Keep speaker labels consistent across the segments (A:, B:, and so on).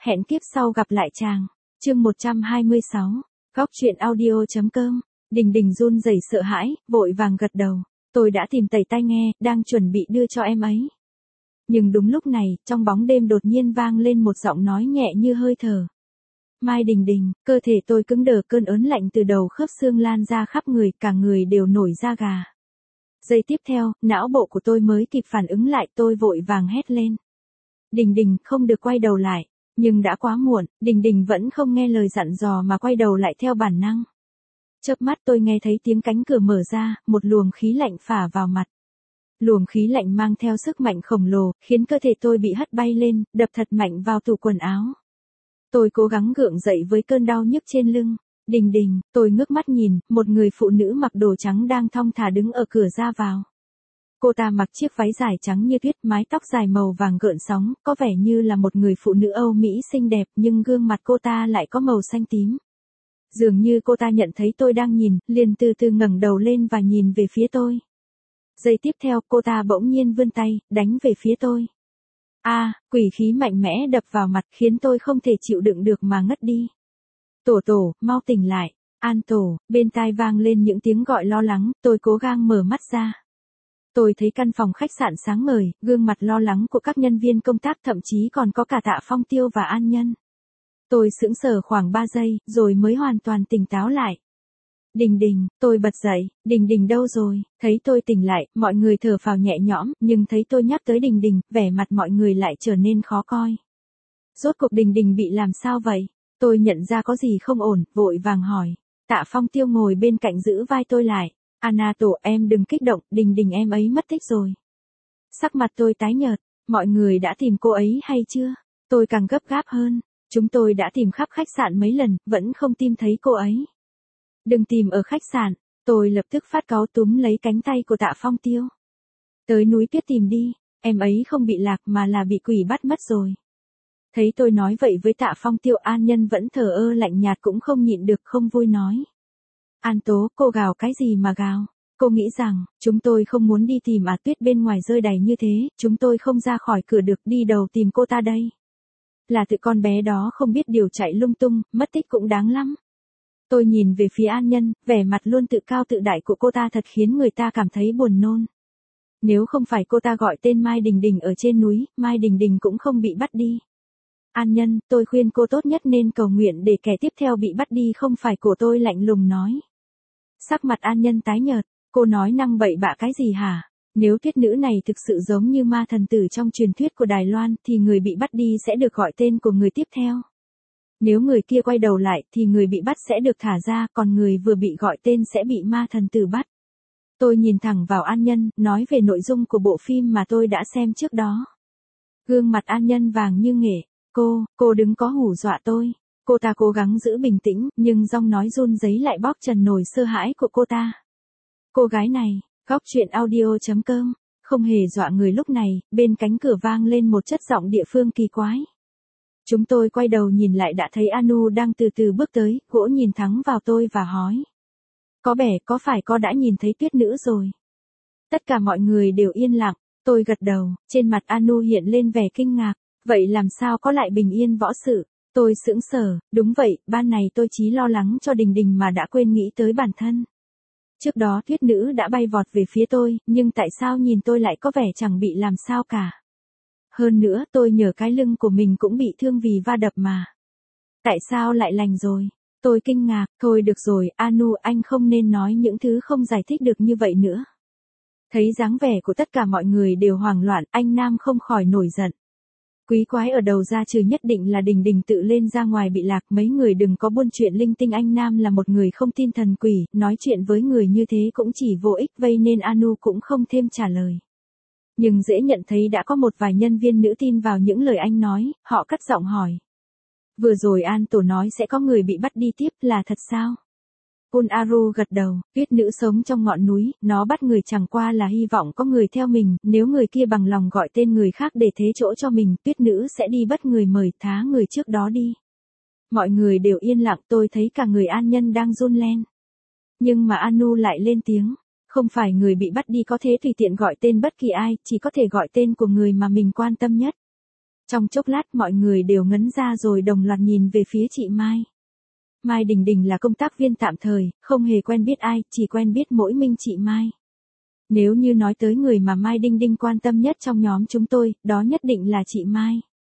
A: hẹn kiếp sau gặp lại chàng. Chương 126, góc truyện audio.com. Đình Đình run rẩy sợ hãi, vội vàng gật đầu. Tôi đã tìm tẩy tai nghe, đang chuẩn bị đưa cho em ấy. Nhưng đúng lúc này, trong bóng đêm đột nhiên vang lên một giọng nói nhẹ như hơi thở. Mai Đình Đình, cơ thể tôi cứng đờ, cơn ớn lạnh từ đầu khớp xương lan ra khắp người, cả người đều nổi da gà. Giây tiếp theo, não bộ của tôi mới kịp phản ứng lại, tôi vội vàng hét lên. Đình Đình, không được quay đầu lại. Nhưng đã quá muộn, Đình Đình vẫn không nghe lời dặn dò mà quay đầu lại theo bản năng. Chớp mắt tôi nghe thấy tiếng cánh cửa mở ra, một luồng khí lạnh phả vào mặt. Luồng khí lạnh mang theo sức mạnh khổng lồ, khiến cơ thể tôi bị hất bay lên, đập thật mạnh vào tủ quần áo. Tôi cố gắng gượng dậy với cơn đau nhức trên lưng. Đình Đình, tôi ngước mắt nhìn, một người phụ nữ mặc đồ trắng đang thong thả đứng ở cửa ra vào. Cô ta mặc chiếc váy dài trắng như tuyết, mái tóc dài màu vàng gợn sóng, có vẻ như là một người phụ nữ Âu Mỹ xinh đẹp, nhưng gương mặt cô ta lại có màu xanh tím. Dường như cô ta nhận thấy tôi đang nhìn, liền từ từ ngẩng đầu lên và nhìn về phía tôi. Giây tiếp theo, cô ta bỗng nhiên vươn tay, đánh về phía tôi. Quỷ khí mạnh mẽ đập vào mặt khiến tôi không thể chịu đựng được mà ngất đi. Tổ tổ, mau tỉnh lại. An tổ, bên tai vang lên những tiếng gọi lo lắng, tôi cố gắng mở mắt ra. Tôi thấy căn phòng khách sạn sáng ngời, gương mặt lo lắng của các nhân viên công tác, thậm chí còn có cả Tạ Phong Tiêu và An Nhân. Tôi sững sờ khoảng 3 giây, rồi mới hoàn toàn tỉnh táo lại. Đình Đình, tôi bật dậy, Đình Đình đâu rồi? Thấy tôi tỉnh lại, mọi người thở phào nhẹ nhõm, nhưng thấy tôi nhắc tới Đình Đình, vẻ mặt mọi người lại trở nên khó coi. Rốt cuộc Đình Đình bị làm sao vậy? Tôi nhận ra có gì không ổn, vội vàng hỏi. Tạ Phong Tiêu ngồi bên cạnh giữ vai tôi lại. Anna tổ, em đừng kích động, Đình Đình em ấy mất tích rồi. Sắc mặt tôi tái nhợt, mọi người đã tìm cô ấy hay chưa? Tôi càng gấp gáp hơn, chúng tôi đã tìm khắp khách sạn mấy lần, vẫn không tìm thấy cô ấy. Đừng tìm ở khách sạn, tôi lập tức phát cáu túm lấy cánh tay của Tạ Phong Tiêu. Tới núi Tuyết tìm đi, em ấy không bị lạc mà là bị quỷ bắt mất rồi. Thấy tôi nói vậy với Tạ Phong Tiêu, An Nhân vẫn thờ ơ lạnh nhạt, cũng không nhịn được không vui nói. An Tố, cô gào cái gì mà gào? Cô nghĩ rằng, chúng tôi không muốn đi tìm Tuyết bên ngoài rơi đầy như thế, chúng tôi không ra khỏi cửa được, đi đầu tìm cô ta đây. Là tự con bé đó không biết điều chạy lung tung, mất tích cũng đáng lắm. Tôi nhìn về phía An Nhân, vẻ mặt luôn tự cao tự đại của cô ta thật khiến người ta cảm thấy buồn nôn. Nếu không phải cô ta gọi tên Mai Đình Đình ở trên núi, Mai Đình Đình cũng không bị bắt đi. An Nhân, tôi khuyên cô tốt nhất nên cầu nguyện để kẻ tiếp theo bị bắt đi không phải cổ, tôi lạnh lùng nói. Sắc mặt An Nhân tái nhợt, cô nói năng bậy bạ cái gì hả? Nếu Tuyết nữ này thực sự giống như ma thần tử trong truyền thuyết của Đài Loan thì người bị bắt đi sẽ được gọi tên của người tiếp theo. Nếu người kia quay đầu lại thì người bị bắt sẽ được thả ra, còn người vừa bị gọi tên sẽ bị ma thần tử bắt. Tôi nhìn thẳng vào An Nhân, nói về nội dung của bộ phim mà tôi đã xem trước đó. Gương mặt An Nhân vàng như nghệ. Cô đừng có hù dọa tôi. Cô ta cố gắng giữ bình tĩnh, nhưng giọng nói run rẩy lại bóp trần nổi sợ hãi của cô ta. Cô gái này, góc truyện audio.com, không hề dọa người. Lúc này, bên cánh cửa vang lên một chất giọng địa phương kỳ quái. Chúng tôi quay đầu nhìn lại đã thấy Anu đang từ từ bước tới, gỗ nhìn thẳng vào tôi và hỏi. Có phải có đã nhìn thấy Tuyết nữ rồi? Tất cả mọi người đều yên lặng, tôi gật đầu, trên mặt Anu hiện lên vẻ kinh ngạc. Vậy làm sao có lại bình yên võ sự? Tôi sững sờ, đúng vậy, ban này tôi chỉ lo lắng cho Đình Đình mà đã quên nghĩ tới bản thân. Trước đó Tuyết nữ đã bay vọt về phía tôi, nhưng tại sao nhìn tôi lại có vẻ chẳng bị làm sao cả? Hơn nữa, tôi nhờ cái lưng của mình cũng bị thương vì va đập mà. Tại sao lại lành rồi? Tôi kinh ngạc, thôi được rồi, Anu, anh không nên nói những thứ không giải thích được như vậy nữa. Thấy dáng vẻ của tất cả mọi người đều hoảng loạn, anh Nam không khỏi nổi giận. Quý quái ở đầu ra trừ nhất định là Đình Đình tự lên ra ngoài bị lạc, mấy người đừng có buôn chuyện linh tinh. Anh Nam là một người không tin thần quỷ, nói chuyện với người như thế cũng chỉ vô ích, vây nên Anu cũng không thêm trả lời. Nhưng dễ nhận thấy đã có một vài nhân viên nữ tin vào những lời anh nói, họ cất giọng hỏi. Vừa rồi An tổ nói sẽ có người bị bắt đi tiếp, là thật sao? Unaru gật đầu, Tuyết nữ sống trong ngọn núi, nó bắt người chẳng qua là hy vọng có người theo mình, nếu người kia bằng lòng gọi tên người khác để thế chỗ cho mình, Tuyết nữ sẽ đi bắt người mời thá người trước đó đi. Mọi người đều yên lặng, tôi thấy cả người An Nhân đang run lên. Nhưng mà Anu lại lên tiếng, không phải người bị bắt đi có thể tùy tiện gọi tên bất kỳ ai, chỉ có thể gọi tên của người mà mình quan tâm nhất. Trong chốc lát mọi người đều ngấn ra rồi đồng loạt nhìn về phía chị Mai. Mai Đình Đình là công tác viên tạm thời, không hề quen biết ai, chỉ quen biết mỗi mình chị Mai. Nếu như nói tới người mà Mai Đinh Đinh quan tâm nhất trong nhóm chúng tôi, đó nhất định là chị Mai.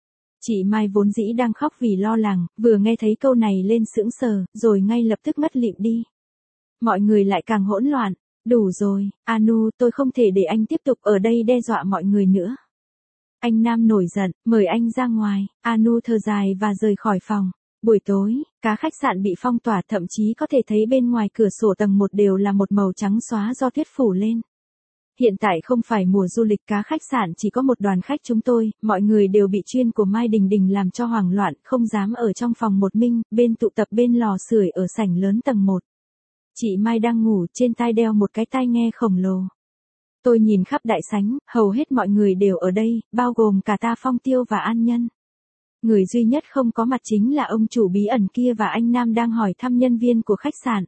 A: Chị Mai vốn dĩ đang khóc vì lo lắng, vừa nghe thấy câu này lên sững sờ, rồi ngay lập tức ngất lịm đi. Mọi người lại càng hỗn loạn. Đủ rồi, Anu, tôi không thể để anh tiếp tục ở đây đe dọa mọi người nữa. Anh Nam nổi giận, mời anh ra ngoài. Anu thở dài và rời khỏi phòng. Buổi tối, cả khách sạn bị phong tỏa, thậm chí có thể thấy bên ngoài cửa sổ tầng 1 đều là một màu trắng xóa do tuyết phủ lên. Hiện tại không phải mùa du lịch, cá khách sạn chỉ có một đoàn khách chúng tôi, mọi người đều bị chuyên của Mai Đình Đình làm cho hoảng loạn, không dám ở trong phòng một mình, bên tụ tập bên lò sưởi ở sảnh lớn tầng 1. Chị Mai đang ngủ, trên tai đeo một cái tai nghe khổng lồ. Tôi nhìn khắp đại sảnh, hầu hết mọi người đều ở đây, bao gồm cả Ta Phong Tiêu và An Nhân. Người duy nhất không có mặt chính là ông chủ bí ẩn kia và anh Nam đang hỏi thăm nhân viên của khách sạn.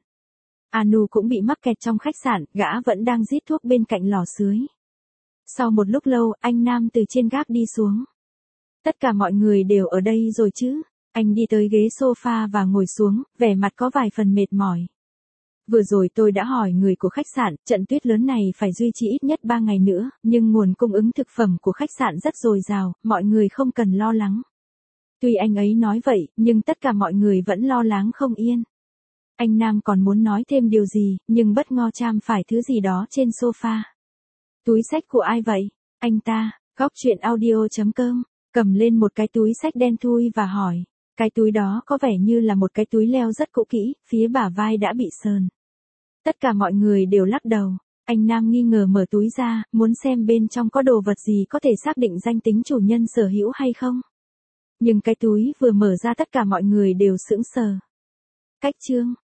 A: Anu cũng bị mắc kẹt trong khách sạn, gã vẫn đang rít thuốc bên cạnh lò sưởi. Sau một lúc lâu, anh Nam từ trên gác đi xuống. Tất cả mọi người đều ở đây rồi chứ? Anh đi tới ghế sofa và ngồi xuống, vẻ mặt có vài phần mệt mỏi. Vừa rồi tôi đã hỏi người của khách sạn, trận tuyết lớn này phải duy trì ít nhất 3 ngày nữa, nhưng nguồn cung ứng thực phẩm của khách sạn rất dồi dào, mọi người không cần lo lắng. Tuy anh ấy nói vậy, nhưng tất cả mọi người vẫn lo lắng không yên. Anh Nam còn muốn nói thêm điều gì, nhưng bất ngờ chạm phải thứ gì đó trên sofa. Túi xách của ai vậy? Anh ta, góc chuyện audio.com, cầm lên một cái túi xách đen thui và hỏi. Cái túi đó có vẻ như là một cái túi leo rất cũ kỹ, phía bả vai đã bị sờn. Tất cả mọi người đều lắc đầu. Anh Nam nghi ngờ mở túi ra, muốn xem bên trong có đồ vật gì có thể xác định danh tính chủ nhân sở hữu hay không. Nhưng cái túi vừa mở ra tất cả mọi người đều sững sờ. Cách chương